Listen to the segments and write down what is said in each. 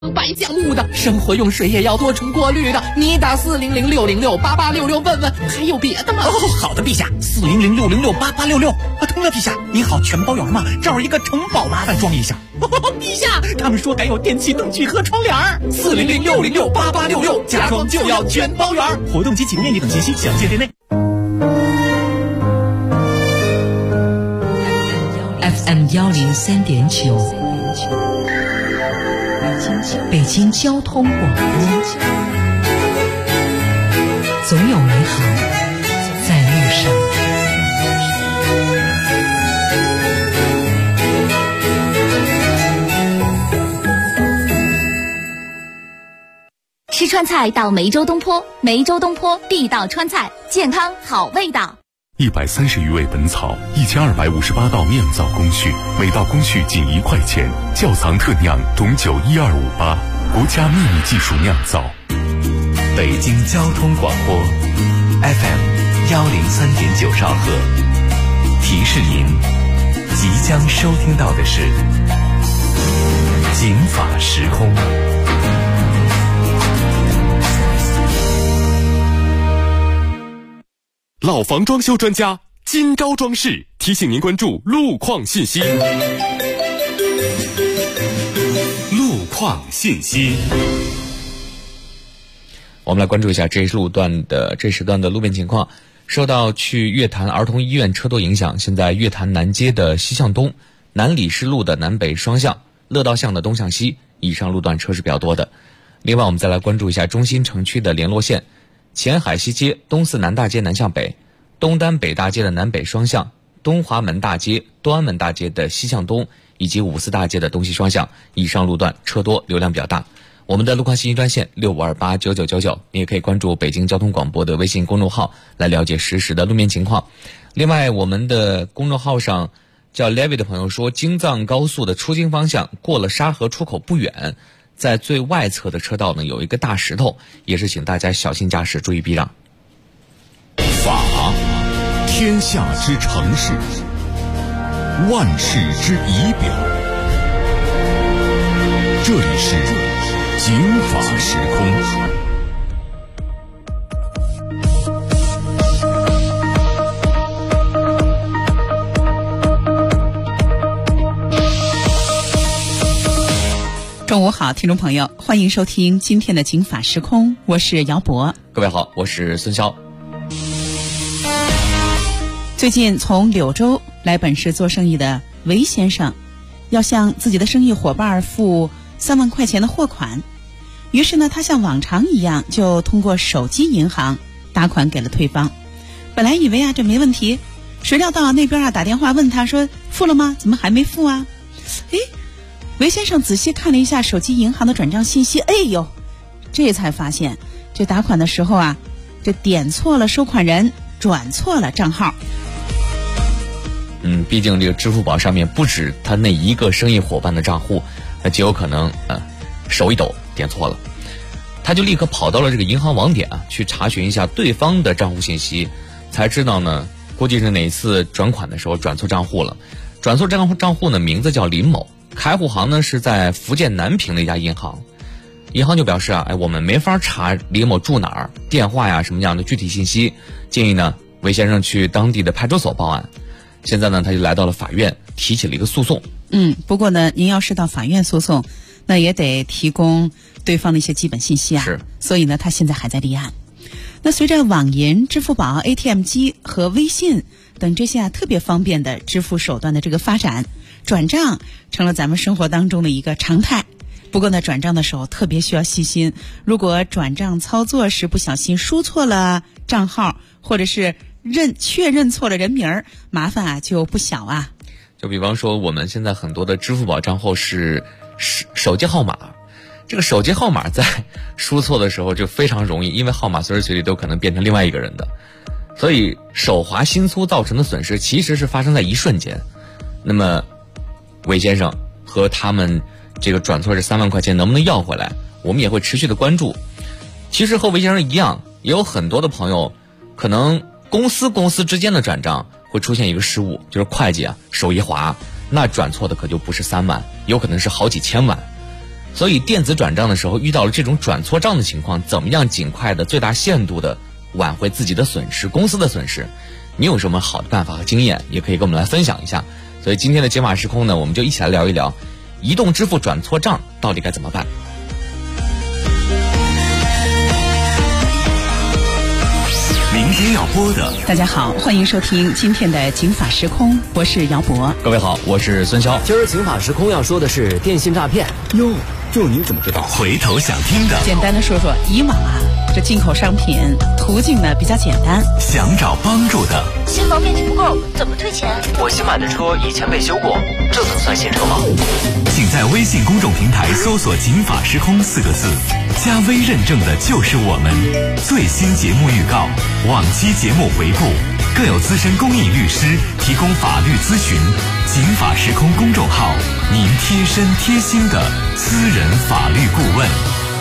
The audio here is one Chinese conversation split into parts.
白酱雾的，生活用水也要多重过滤的。你打400-606-8866问问，还有别的吗？ 哦，好的，陛下，400-606-8866。对了，陛下，您好，全包圆吗？这儿有一个城堡，麻烦装一下。陛下，他们说改有电器、灯具和窗帘。400-606-8866，家装就要全包圆。活动及启动面积等信息详见店内。 FM 103.9，北京交通广播，总有美好在路上。 吃川菜到梅州东坡，梅州东坡地道川菜，健康好味道。 130余味本草，1258道酿造工序，每道工序仅1块钱。窖藏特酿董酒12588，国家秘密技术酿造。 北京交通广播 FM 103.9兆赫，提示您即将收听到的是警法时空。 老房装修专家金招装饰提醒您关注路况信息。路况信息， 我们来关注一下这时段的路面情况。受到去月坛儿童医院车多影响，现在月坛南街的西向东、南礼士路的南北双向、乐道巷的东向西以上路段车是比较多的。另外我们再来关注一下中心城区的联络线，前海西街、东四南大街南向北、东单北大街的南北双向、东华门大街、东安门大街的西向东以及五四大街的东西双向以上路段车多，流量比较大。我们的路况信息专线65289999，你也可以关注北京交通广播的微信公众号来了解实时的路面情况。另外我们的公众号上叫 Levi 的朋友说，京藏高速的出京方向过了沙河出口不远，在最外侧的车道呢有一个大石头，也是请大家小心驾驶，注意避让。 法，天下之常事，万事之仪表。这里是警法时空。 中午好，听众朋友，欢迎收听今天的警法时空，我是姚博。 各位好，我是孙潇。 最近从柳州来本市做生意的韦先生，要向自己的生意伙伴付3万块钱的货款，于是呢，他像往常一样就通过手机银行打款给了对方。本来以为这没问题，谁料到那边打电话问他说付了吗？怎么还没付啊？韦先生仔细看了一下手机银行的转账信息，这才发现这打款的时候这点错了收款人，转错了账号。 毕竟这个支付宝上面不止他那一个生意伙伴的账户，那极有可能手一抖点错了。他就立刻跑到了这个银行网点去查询一下对方的账户信息，才知道呢，估计是哪次转款的时候转错账户了。转错账户呢，名字叫林某，开户行呢是在福建南平的一家银行。银行就表示我们没法查李某住哪儿、电话呀什么样的具体信息，建议呢韦先生去当地的派出所报案。现在呢他就来到了法院，提起了一个诉讼。 不过呢您要是到法院诉讼，那也得提供对方的一些基本信息是， 所以呢他现在还在立案。那随着网银、支付宝、ATM 机和微信等这些特别方便的支付手段的这个发展，转账成了咱们生活当中的一个常态。不过呢转账的时候特别需要细心，如果转账操作时不小心输错了账号，或者是确认错了人名，麻烦就不小就比方说我们现在很多的支付宝账户是手机号码，这个手机号码在输错的时候就非常容易，因为号码随时随地都可能变成另外一个人的，所以手滑心粗造成的损失其实是发生在一瞬间。那么韦先生和他们这个转错这3万块钱能不能要回来，我们也会持续的关注。其实和韦先生一样，也有很多的朋友可能公司之间的转账会出现一个失误，就是会计手一滑，那转错的可就不是3万，有可能是好几千万。 所以电子转账的时候遇到了这种转错账的情况，怎么样尽快的最大限度的挽回自己的损失，公司的损失，你有什么好的办法和经验，也可以跟我们来分享一下。所以今天的解码时空呢，我们就一起来聊一聊移动支付转错账到底该怎么办。 明天要播的， 大家好，欢迎收听今天的警法时空，我是姚博。 各位好，我是孙潇。 今儿警法时空要说的是电信诈骗。哟，这你怎么知道？ 回头想听的， 简单的说说，以往这进口商品途径呢比较简单， 想找帮助的， 新房面积不够怎么退钱？ 我新买的车以前被修过，这能算新车吗？ 请在微信公众平台搜索警法时空4个字，加微认证的就是我们。最新节目预告，往期节目回顾，更有资深公益律师提供法律咨询。警法时空公众号，您贴身贴心的私人法律顾问。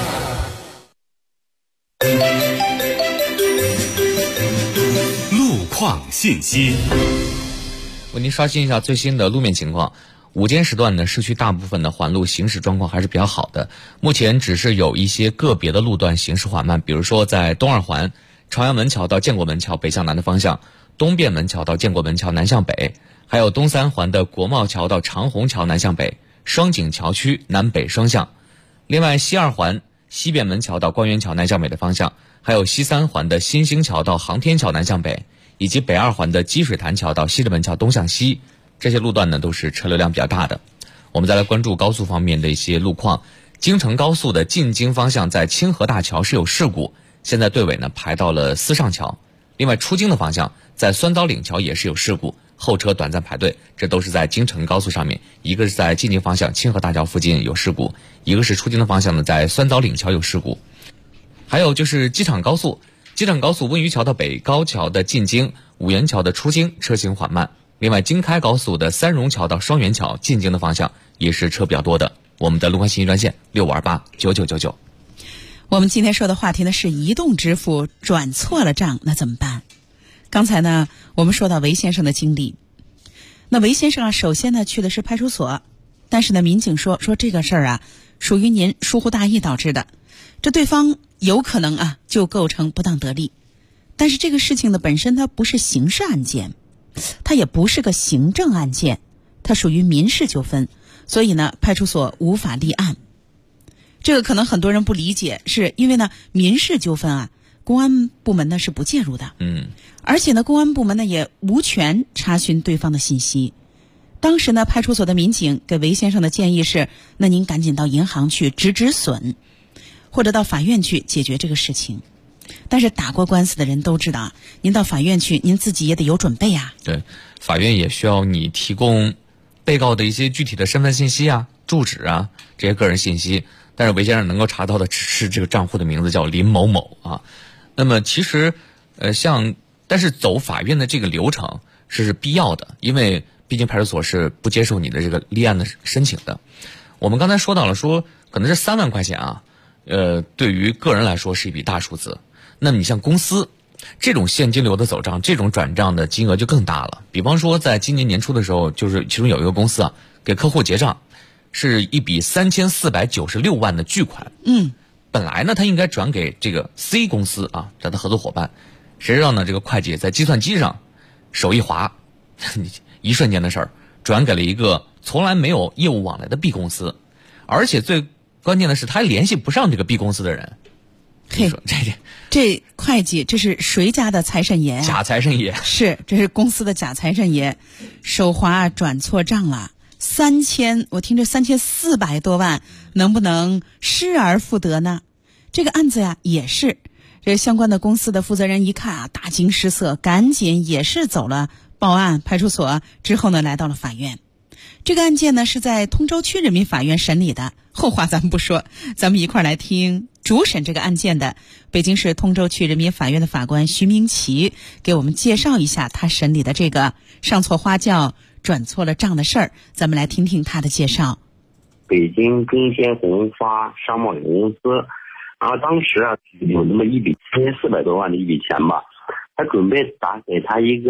路况信息， 为您刷新一下最新的路面情况。午间时段呢，市区大部分的环路行驶状况还是比较好的，目前只是有一些个别的路段行驶缓慢，比如说在东二环朝阳门桥到建国门桥北向南的方向，东便门桥到建国门桥南向北，还有东三环的国贸桥到长虹桥南向北，双井桥区南北双向。另外西二环西便门桥到官园桥南向北的方向，还有西三环的新兴桥到航天桥南向北，以及北二环的积水潭桥到西直门桥东向西，这些路段呢都是车流量比较大的。我们再来关注高速方面的一些路况。京承高速的进京方向在清河大桥是有事故，现在队尾呢排到了思上桥。另外出京的方向在酸枣岭桥也是有事故，后车短暂排队，这都是在京承高速上面，一个是在进京方向清河大桥附近有事故，一个是出京的方向呢在酸枣岭桥有事故。还有就是机场高速温榆桥到北高桥的进京，五原桥的出京车行缓慢。另外京开高速的三榕桥到双元桥进京的方向也是车比较多的。我们的路况信息专线65289999。 我们今天说的话题呢是移动支付转错了账，那怎么办？刚才呢我们说到韦先生的经历，那韦先生首先呢去的是派出所，但是呢民警说这个事儿属于您疏忽大意导致的，这对方有可能就构成不当得利。但是这个事情呢本身它不是刑事案件，它也不是个行政案件，它属于民事纠纷，所以呢派出所无法立案。这个可能很多人不理解，是因为呢民事纠纷公安部门呢是不介入的，而且呢公安部门呢也无权查询对方的信息。当时呢派出所的民警给韦先生的建议是，那您赶紧到银行去止损，或者到法院去解决这个事情。但是打过官司的人都知道，您到法院去，您自己也得有准备对，法院也需要你提供被告的一些具体的身份信息住址这些个人信息。但是韦先生能够查到的只是这个账户的名字叫林某某那么其实但是走法院的这个流程是必要的，因为毕竟派出所是不接受你的这个立案的申请的。我们刚才说到了可能是3万块钱对于个人来说是一笔大数字。那么你像公司这种现金流的走账，这种转账的金额就更大了。比方说在今年年初的时候，就是其中有一个公司给客户结账是一笔3496万的巨款。本来呢他应该转给这个 C 公司他的合作伙伴，谁知道呢这个会计在计算机上手一滑一瞬间的事儿，转给了一个从来没有业务往来的 B 公司，而且最关键的是他还联系不上这个 B 公司的人。 这会计这是谁家的财神爷假财神爷， 是这是公司的假财神爷，手滑转错账了，3000，我听这3400多万，能不能失而复得呢？这个案子也是，这相关的公司的负责人一看大惊失色，赶紧也是走了报案派出所，之后呢来到了法院。这个案件呢是在通州区人民法院审理的，后话咱们不说，咱们一块儿来听主审这个案件的北京市通州区人民法院的法官徐明奇给我们介绍一下他审理的这个上错花轿转错了账的事儿，咱们来听听他的介绍。 北京中先红发商贸有限公司，然后当时有那么一笔3400多万的一笔钱吧，他准备打给他一个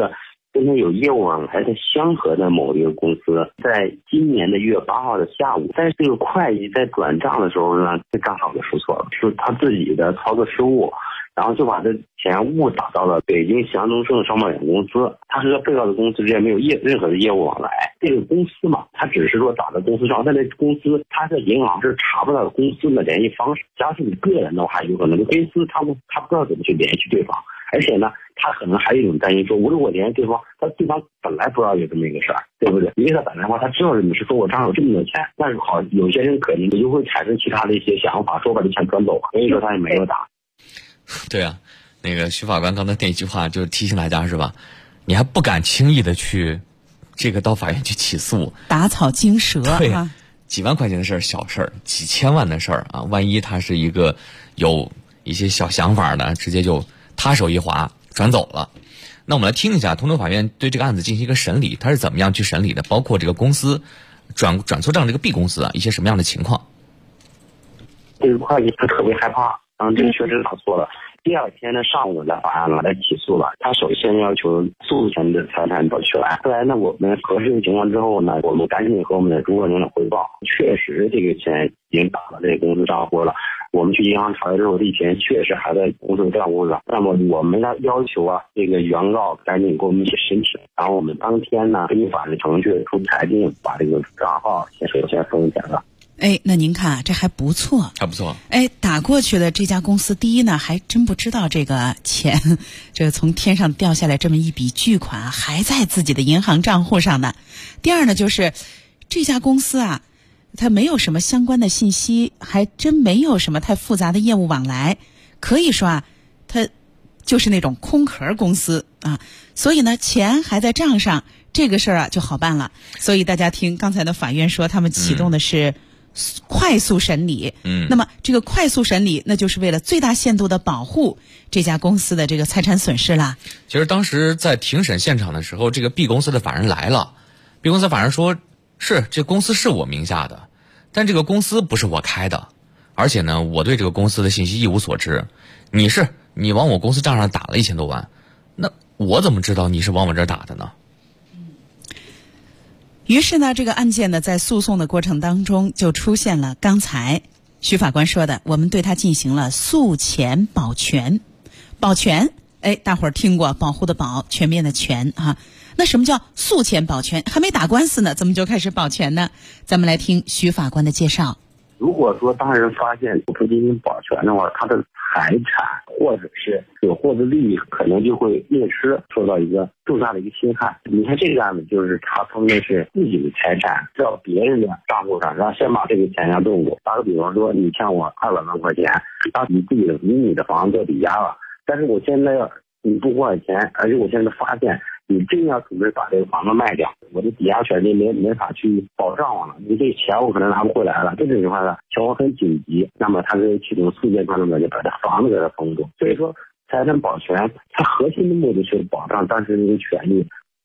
跟他有业务往来的香河的某一个公司，在今年的1月8号的下午，在这个会计在转账的时候呢，这账号给输错了，是他自己的操作失误，然后就把这钱误打到了北京祥东盛商贸有限公司。他和被告的公司之间没有任何的业务往来。这个公司嘛，他只是说打的公司账，但这公司他在银行是查不到公司的联系方式。假如你个人的话，有可能公司他不知道怎么去联系对方，而且呢，他可能还有一种担心，说我如果联系对方，对方本来不知道有这么一个事儿，对不对？你给他打电话，他知道你是说我账上有这么多钱，但是好，有些人可能就会产生其他的一些想法，说把这钱转走，所以说他也没有打。 对啊，那个徐法官刚才那一句话就是提醒大家是吧？你还不敢轻易的去这个到法院去起诉， 打草惊蛇。 对啊，几万块钱的事儿小事儿，几千万的事儿啊，万一他是一个有一些小想法的，直接就他手一滑转走了。那我们来听一下通州法院对这个案子进行一个审理，他是怎么样去审理的，包括这个公司转错账这个 B 公司啊一些什么样的情况。 这个会计他特别害怕，这个确实打错了。第二天的上午呢，法院来起诉了。他首先要求诉前的财产保全。后来呢，我们核实的情况之后呢，我们赶紧和我们的中国银行汇报，确实这个钱已经打了这个公司账户了。我们去银行查了之后，这钱确实还在公司账户上。那么我们要求这个原告赶紧给我们写申请，然后我们当天呢，根据法律程序出裁定，把这个账号首先封起来了。 那您看啊，这还不错， 还不错。 打过去的这家公司，第一呢，还真不知道这个钱，这个从天上掉下来这么一笔巨款，还在自己的银行账户上呢。第二呢，就是这家公司啊，它没有什么相关的信息，还真没有什么太复杂的业务往来，可以说啊，它就是那种空壳公司啊。所以呢，钱还在账上，这个事儿啊就好办了。所以大家听刚才的法院说，他们启动的是快速审理。那么这个快速审理，那就是为了最大限度的保护这家公司的这个财产损失啦。 其实当时在庭审现场的时候，这个 B 公司的法人来了， B 公司法人说，是这公司是我名下的，但这个公司不是我开的，而且呢，我对这个公司的信息一无所知。你往我公司账上打了1000多万，那我怎么知道你是往我这儿打的呢？ 于是呢，这个案件呢，在诉讼的过程当中就出现了刚才徐法官说的，我们对他进行了诉前保全。保全，大伙儿听过，保护的保，全面的全啊。那什么叫诉前保全？还没打官司呢，怎么就开始保全呢？咱们来听徐法官的介绍。 如果说当事人发现不进行保全的话，他的财产或者是所获的利益可能就会灭失，受到一个重大的一个侵害。你看这个案子就是他封的是自己的财产到别人的账户上，然后先把这个钱要动过。打个比方说，你欠我200万块钱，然后你的房子抵押了，但是我现在你不还钱，而且我现在发现你真要准备把这个房子卖掉，我的抵押权利没法去保障我了，你这钱我可能拿不回来了。这种情况下，情况很紧急，那么他就启动诉前保全，就把这房子给他封住。所以说，财产保全它核心的目的是保障当事人的权利。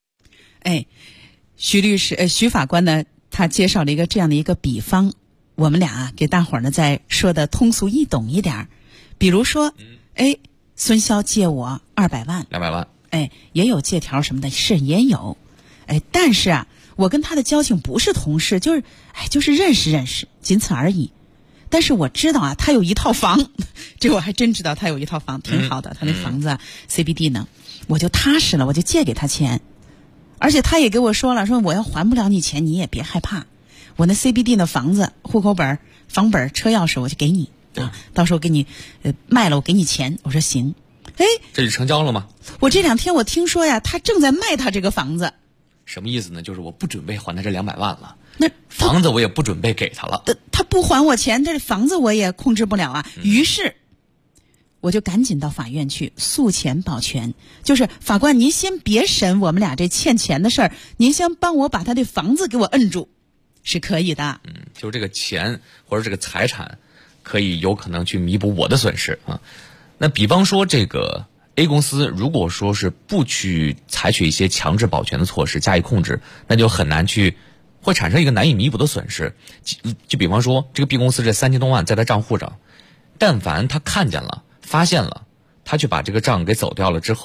徐法官呢，他介绍了一个这样的一个比方，我们俩给大伙儿呢再说的通俗易懂一点。比如说，孙潇借我200万 ，200万。 也有借条什么的，是也有，但是啊，我跟他的交情不是同事，就是认识，仅此而已。但是我知道啊，他有一套房，这我还真知道他有一套房，挺好的，他那房子CBD 呢，我就踏实了，我就借给他钱，而且他也给我说了，说我要还不了你钱，你也别害怕，我那 CBD 的房子、户口本、房本、车钥匙我就给你啊，到时候给你卖了，我给你钱。我说行。 这就成交了吗？ 我这2天我听说呀，他正在卖他这个房子。 什么意思呢？就是我不准备还他这200万了， 那房子我也不准备给他了。 他不还我钱，这房子我也控制不了啊。于是我就赶紧到法院去诉前保全，就是法官您先别审我们俩这欠钱的事儿，您先帮我把他的房子给我摁住，是可以的。 就是这个钱或者这个财产可以有可能去弥补我的损失啊。那比方说这个 A 公司如果说是不去采取一些强制保全的措施加以控制，那就很难会产生一个难以弥补的损失。就比方说这个 B 公司这3000多万在他账户上，但凡他看见了发现了，他去把这个账给走掉了之后，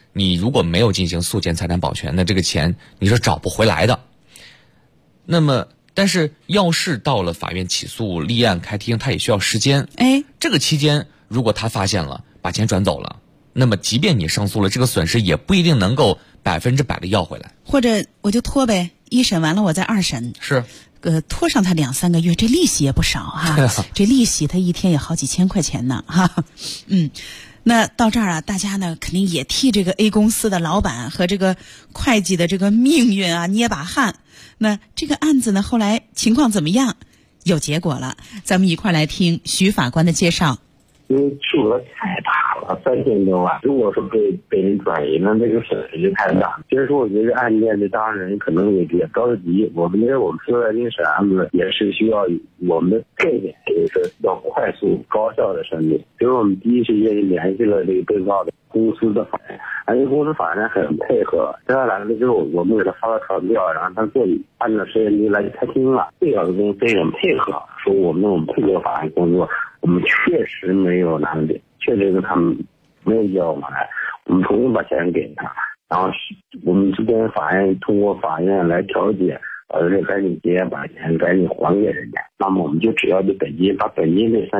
你如果没有进行诉前财产保全，那这个钱你是找不回来的。那么但是要是到了法院起诉立案开庭，他也需要时间。这个期间如果他发现了把钱转走了，那么即便你上诉了，这个损失也不一定能够100%的要回来。 或者我就拖呗，一审完了我再二审。 是。 拖上他2-3个月，这利息也不少哈。这利息他一天也好几千块钱呢哈。那到这儿啊，大家呢肯定也替这个 A 公司的老板和这个会计的这个命运啊捏把汗。那这个案子呢后来情况怎么样？有结果了，咱们一块来听徐法官的介绍。 因为数额太大了，3000多万，如果说被人转移了，那个损失就太大。其实说我觉得案件的当事人可能也着急，我们因为我们出来这个审案子也是需要我们的概念，就是要快速高效的审理。所以我们第一时间就联系了这个被告的公司的法人，而且公司法人很配合。这样来了之后，我们给他发了传票，然后他按照时间来开庭了。被告的公司也很配合，说我们配合法院工作。我们确实没有拿的，确实是他们没有交我们来，我们重新把钱给他，然后我们这边法院通过法院来调解，把这赶紧结，把钱赶紧还给人家。那么我们就只要这本金，把本金这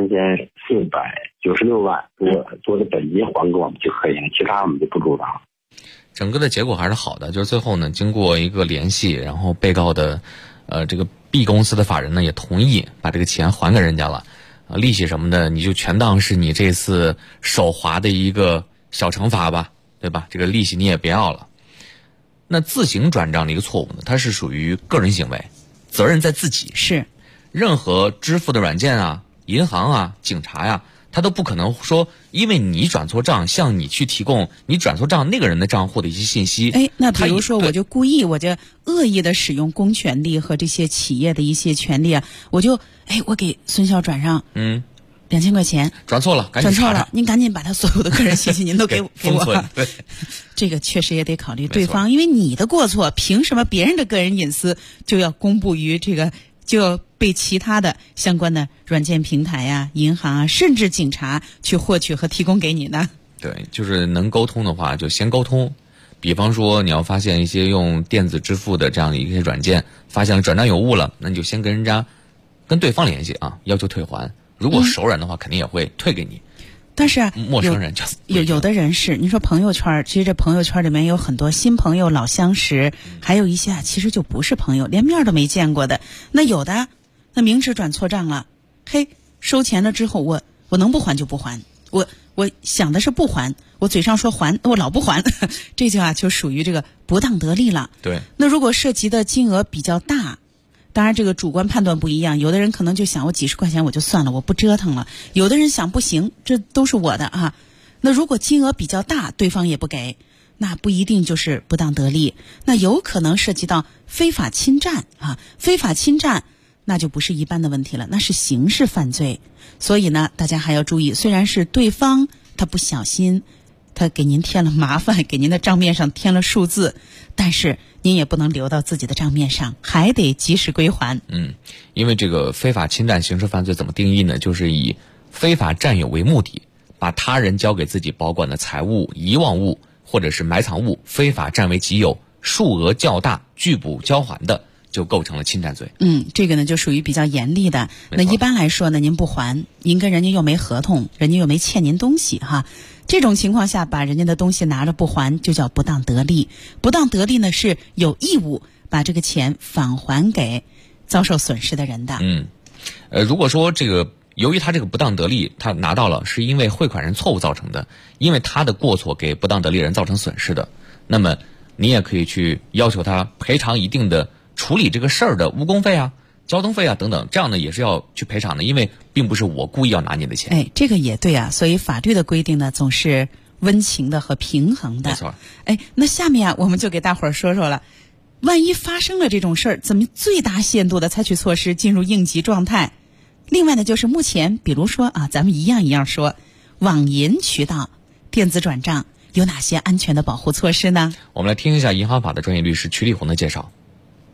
3496万做的本金还给我们就可以了，其他我们就不主张。 整个的结果还是好的，就是最后呢，经过一个联系，然后被告的这个 B 公司的法人呢也同意把这个钱还给人家了。利息什么的你就全当是你这次手滑的一个小惩罚吧，对吧？这个利息你也别要了。那自行转账的一个错误呢，它是属于个人行为，责任在自己。 是， 任何支付的软件啊、银行啊、警察呀，他都不可能说因为你转错账向你去提供你转错账那个人的账户的一些信息。 那比如说我就故意我就恶意的使用公权力和这些企业的一些权利啊，我给孙潇转上2000块钱， 转错了，赶紧转错了，您赶紧把他所有的个人信息您都给我。 对， 这个确实也得考虑对方，因为你的过错，凭什么别人的个人隐私就要公布于这个，就要被其他的相关的软件平台啊、银行啊，甚至警察去获取和提供给你呢？ 对，就是能沟通的话就先沟通。比方说你要发现一些用电子支付的这样的一些软件，发现了转账有误了，那你就先跟对方联系啊，要求退还。如果熟人的话，肯定也会退给你。 但是陌生人就有的人是，你说朋友圈，其实这朋友圈里面有很多新朋友、老相识，还有一些其实就不是朋友，连面都没见过的。那有的，那明知转错账了，收钱了之后，我能不还就不还，我想的是不还，我嘴上说还，我老不还，这就属于这个不当得利了。 对。 那如果涉及的金额比较大。当然这个主观判断不一样，有的人可能就想我几十块钱我就算了，我不折腾了，有的人想不行，这都是我的啊。那如果金额比较大，对方也不给，那不一定就是不当得利，那有可能涉及到非法侵占啊，非法侵占那就不是一般的问题了，那是刑事犯罪。所以呢大家还要注意，虽然是对方他不小心，他给您添了麻烦，给您的账面上添了数字，但是您也不能留到自己的账面上，还得及时归还。 因为这个非法侵占刑事犯罪怎么定义呢？就是以非法占有为目的，把他人交给自己保管的财物、遗忘物或者是埋藏物非法占为己有，数额较大，拒不交还的，就构成了侵占罪。 这个呢就属于比较严厉的。那一般来说呢，您不还，您跟人家又没合同，人家又没欠您东西哈。这种情况下把人家的东西拿着不还，就叫不当得利。不当得利呢是有义务把这个钱返还给遭受损失的人的。 如果说由于他这个不当得利他拿到了是因为汇款人错误造成的，因为他的过错给不当得利人造成损失的，那么你也可以去要求他赔偿一定的处理这个事儿的误工费啊、交通费啊等等，这样呢也是要去赔偿的，因为并不是我故意要拿你的钱。 这个也对啊，所以法律的规定呢总是温情的和平衡的。 没错。 那下面我们就给大伙儿说说了，万一发生了这种事儿，怎么最大限度的采取措施进入应急状态？另外呢，就是目前比如说咱们一样说网银渠道、电子转账有哪些安全的保护措施呢？ 我们来听一下银行法的专业律师曲立红的介绍。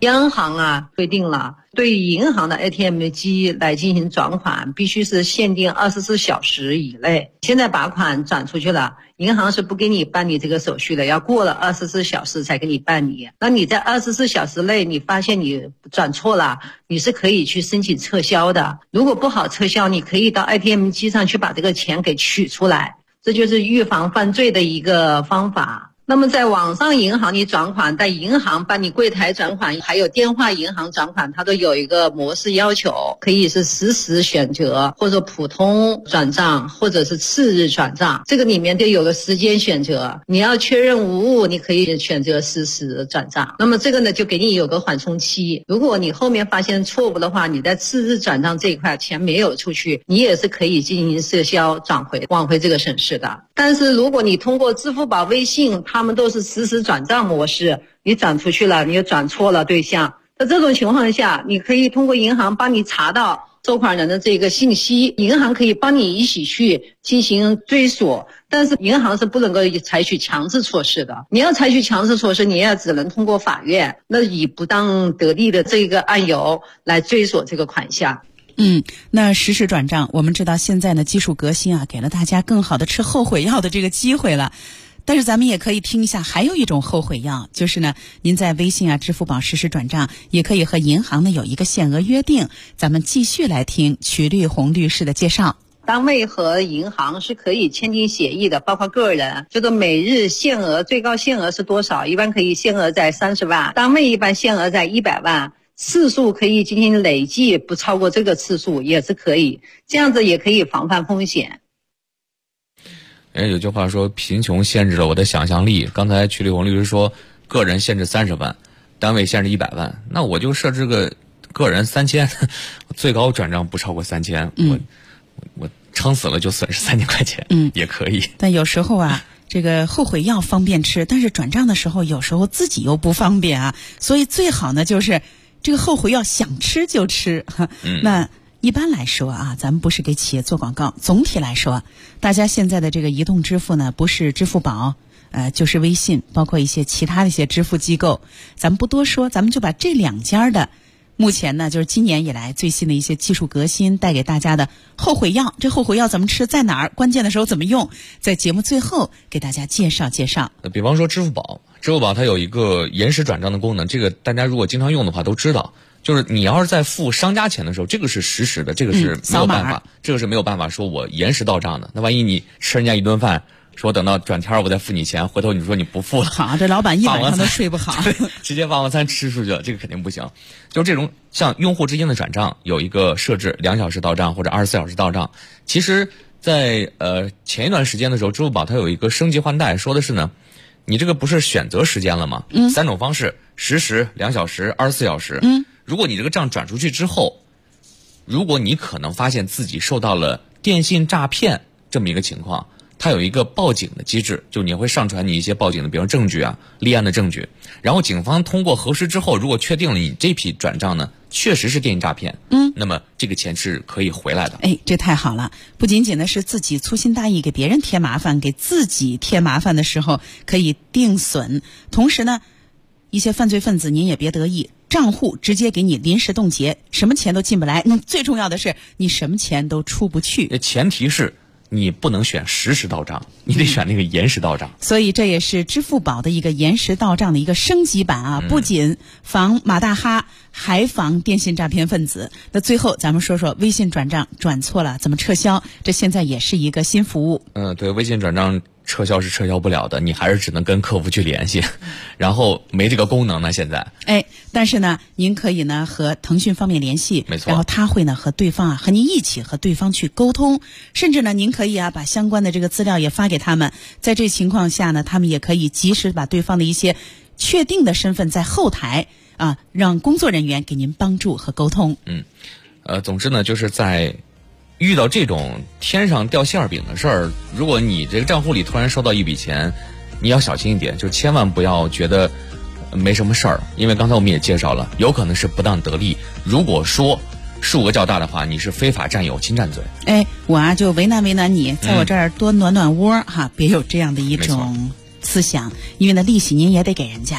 央行啊规定了，对银行的 ATM 机来进行转款，必须是限定24小时以内。现在把款转出去了，银行是不给你办理这个手续的，要过了24小时才给你办理。那你在24小时内，你发现你转错了，你是可以去申请撤销的。如果不好撤销，你可以到 ATM 机上去把这个钱给取出来，这就是预防犯罪的一个方法。那么在网上银行你转款，在银行办理柜台转款，还有电话银行转款，它都有一个模式要求，可以是实时选择，或者普通转账，或者是次日转账。这个里面就有个时间选择，你要确认无误，你可以选择实时转账。那么这个呢，就给你有个缓冲期。如果你后面发现错误的话，你在次日转账这一块钱没有出去，你也是可以进行撤销挽回这个损失的。但是如果你通过支付宝、微信，他们都是实时转账模式，你转出去了，你又转错了对象，在这种情况下，你可以通过银行帮你查到收款人的这个信息，银行可以帮你一起去进行追索，但是银行是不能够采取强制措施的。你要采取强制措施，你也只能通过法院，那以不当得利的这个案由来追索这个款项。 那实时转账，我们知道现在呢技术革新啊，给了大家更好的吃后悔药的这个机会了。但是咱们也可以听一下，还有一种后悔药，就是呢，您在微信啊、支付宝实时转账，也可以和银行呢有一个限额约定。咱们继续来听曲律红律师的介绍。 单位和银行是可以签订协议的，包括个人，这个每日限额最高限额是多少？一般可以限额在30万，单位一般限额在100万。次数可以进行累计，不超过这个次数也是可以，这样子也可以防范风险。 有句话说贫穷限制了我的想象力。刚才曲律红律师说个人限制30万，单位限制100万，那我就设置个人3000，最高转账不超过3000，我撑死了就损失3000块钱，也可以。 但有时候啊这个后悔药方便吃，但是转账的时候有时候自己又不方便啊，所以最好呢就是这个后悔药想吃就吃。那一般来说啊，咱们不是给企业做广告，总体来说，大家现在的这个移动支付呢，不是支付宝，就是微信，包括一些其他的一些支付机构，咱们不多说，咱们就把这2家的目前呢，就是今年以来最新的一些技术革新带给大家的后悔药，这后悔药怎么吃，在哪儿，关键的时候怎么用，在节目最后给大家介绍介绍。 比方说支付宝它有一个延时转账的功能，这个大家如果经常用的话都知道，就是你要是在付商家钱的时候，这个是实时的，这个是没有办法，这个是没有办法说我延时到账的。那万一你吃人家一顿饭，说等到转天我再付你钱，回头你说你不付了， 好，这老板一晚上都睡不好， 直接把晚餐吃出去了，这个肯定不行。就这种像用户之间的转账有一个设置，2小时到账或者24小时到账。其实在前一段时间的时候，支付宝它有一个升级换代，说的是呢，你这个不是选择时间了吗？3种方式，实时、2小时、24小时。如果你这个账转出去之后，如果你可能发现自己受到了电信诈骗这么一个情况，它有一个报警的机制，就你会上传你一些报警的，比如证据啊、立案的证据，然后警方通过核实之后，如果确定了你这批转账呢确实是电信诈骗，那么这个钱是可以回来的。 这太好了，不仅仅呢是自己粗心大意给别人添麻烦，给自己添麻烦的时候可以定损，同时呢一些犯罪分子您也别得意，账户直接给你临时冻结，什么钱都进不来，最重要的是你什么钱都出不去。 前提是你不能选实时到账，你得选那个延时到账。 所以这也是支付宝的一个延时到账的一个升级版啊，不仅防马大哈，还防电信诈骗分子。那最后咱们说说微信转账转错了怎么撤销，这现在也是一个新服务。 对，微信转账撤销是撤销不了的，你还是只能跟客服去联系，然后没这个功能呢现在。 但是呢您可以呢和腾讯方面联系， 没错， 然后他会呢和对方和您一起和对方去沟通，甚至呢您可以把相关的这个资料也发给他们，在这情况下呢他们也可以及时把对方的一些确定的身份在后台让工作人员给您帮助和沟通。 总之呢就是在遇到这种天上掉馅饼的事儿，如果你这个账户里突然收到一笔钱，你要小心一点，就千万不要觉得没什么事儿，因为刚才我们也介绍了，有可能是不当得利。如果说数额较大的话，你是非法占有、侵占罪。 我就为难你，在我这儿多暖暖窝别有这样的一种思想，因为呢利息您也得给人家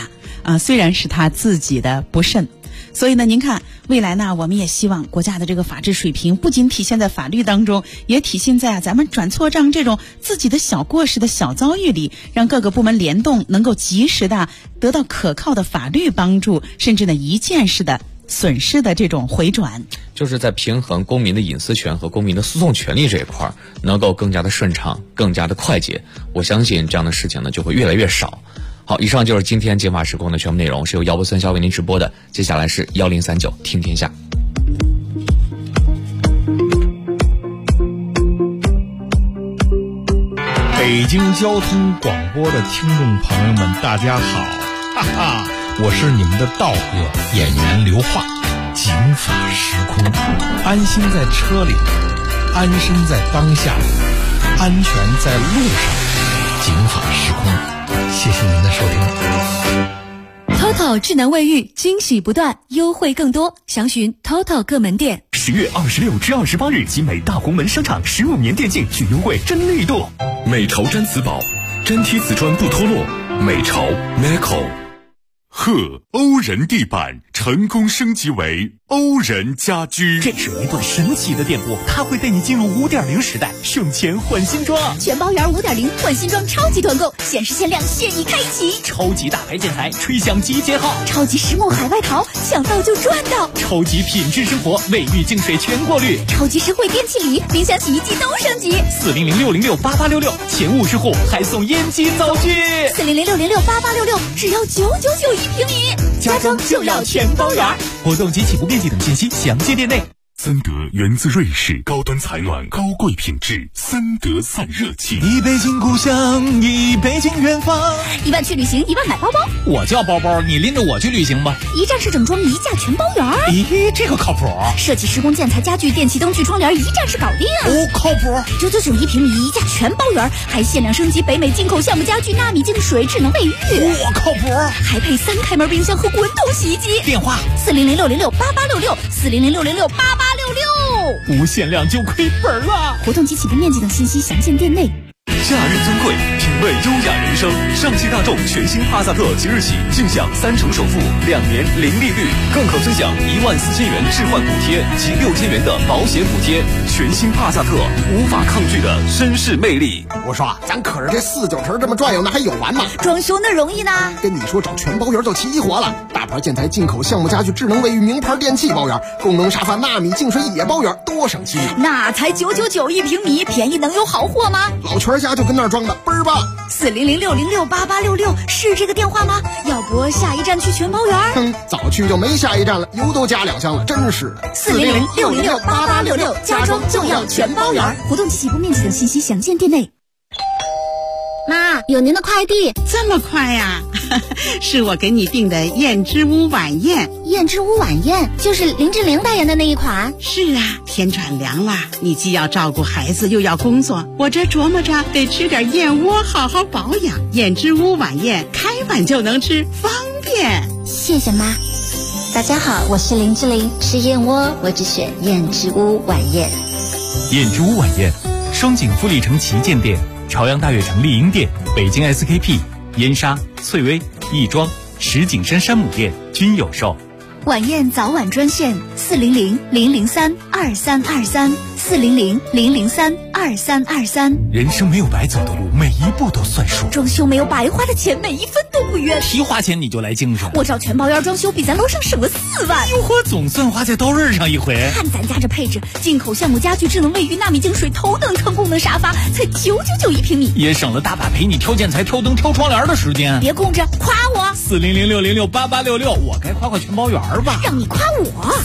虽然是他自己的不慎。所以呢，您看，未来呢，我们也希望国家的这个法治水平不仅体现在法律当中，也体现在咱们转错账这种自己的小过失的小遭遇里，让各个部门联动，能够及时的得到可靠的法律帮助，甚至呢一件事的损失的这种回转。 就是在平衡公民的隐私权和公民的诉讼权利这一块，能够更加的顺畅，更加的快捷。我相信这样的事情呢就会越来越少。好，以上就是今天解码时空的全部内容，是由姚波孙骁为您直播的。接下来是1039听天下。 北京交通广播的听众朋友们，大家好，哈哈，我是你们的道哥演员刘化。警法时空，安心在车里，安身在当下，安全在路上。警法时空，谢谢您的收听。 TOTO 智能卫浴惊喜不断，优惠更多，详询 TOTO 各门店。 10月26至28日，集美大红门商场15年电竞巨优惠真力度。 美潮毡瓷宝，真贴瓷砖不脱落。美潮 Meco。欧仁地板成功升级为欧仁家居， 这是一段神奇的电波，它会带你进入5.0时代，省钱换新装。 全包圆5.0换新装超级团购，限时限量现已开启。 超级大牌建材吹响集结号， 超级实木海外淘抢到就赚到， 超级品质生活卫浴净水全过滤， 超级实惠电器礼，冰箱洗衣机都升级。 400-606-8866，前50户还送烟机灶具。 400-606-8866，只要999一平米， 家装就要全包圆。活动及起步面积等信息详见店内。 森德源自瑞士，高端采暖，高贵品质，森德散热器。 一北京故乡，一北京远方。 1万去旅行，1万买包包。 我叫包包，你拎着我去旅行吧。 一站式整装，一价全包圆。 咦，这个靠谱。 设计施工建材家具电器灯具窗帘，一站式搞定。 哦，靠谱。 999一平米，一价全包圆，还限量升级北美进口橡木家具纳米净水智能卫浴。 我靠谱。 还配3开门冰箱和滚筒洗衣机。 电话 400-606-8866，400-606-8866。 无限量就亏本了。 活动及起步面积等信息详见店内。 假日尊贵，品味优雅人生。上汽大众全新帕萨特即日起尽享3成首付，2年零利率，更可尊享14000元置换补贴及6000元的保险补贴。全新帕萨特，无法抗拒的绅士魅力。 我说，咱可是这49城这么转悠，那还有完吗？ 装修那容易呢？ 跟你说，找全包圆就齐活了。大牌建材、进口橡木家具、智能卫浴、名牌电器包圆，功能沙发、纳米净水也包圆，多省心。 那才999一平米，便宜能有好货吗？ 老全家就跟那儿装的，倍儿棒。 400-606-8866是这个电话吗？要不下一站去全包圆？ 早去就没下一站了，油都加2箱了，真是的。 400-606-8866，家装就要全包圆。活动及起步面积等信息详见店内。 妈，有您的快递。 这么快呀？是我给你订的燕之屋晚宴。 燕之屋晚宴就是林志玲代言的那一款。 是啊，天转凉了，你既要照顾孩子又要工作，我这琢磨着得吃点燕窝好好保养。燕之屋晚宴开碗就能吃，方便。 谢谢妈。大家好，我是林志玲，吃燕窝我只选燕之屋晚宴。 燕之屋晚宴，双井富力城旗舰店、朝阳大悦城丽婴店、北京 SKP、燕莎、翠微、亦庄、石景山山姆店均有售。 晚宴早晚专线400-003-2323，400-003-2323。 人生没有白走的路，每一步都算数。 装修没有白花的钱，每一分都不冤。 提花钱你就来精神。 我找全包圆装修，比咱楼上省了4万。 哟呵，总算花在刀刃上一回。 看咱家这配置，进口橡木家具、智能卫浴、纳米净水、头等舱功能沙发，才999一平米， 也省了大把陪你挑建材、挑灯、挑窗帘的时间。 别空着，夸我。 400-606-8866，我该夸夸全包圆吧。 让你夸我。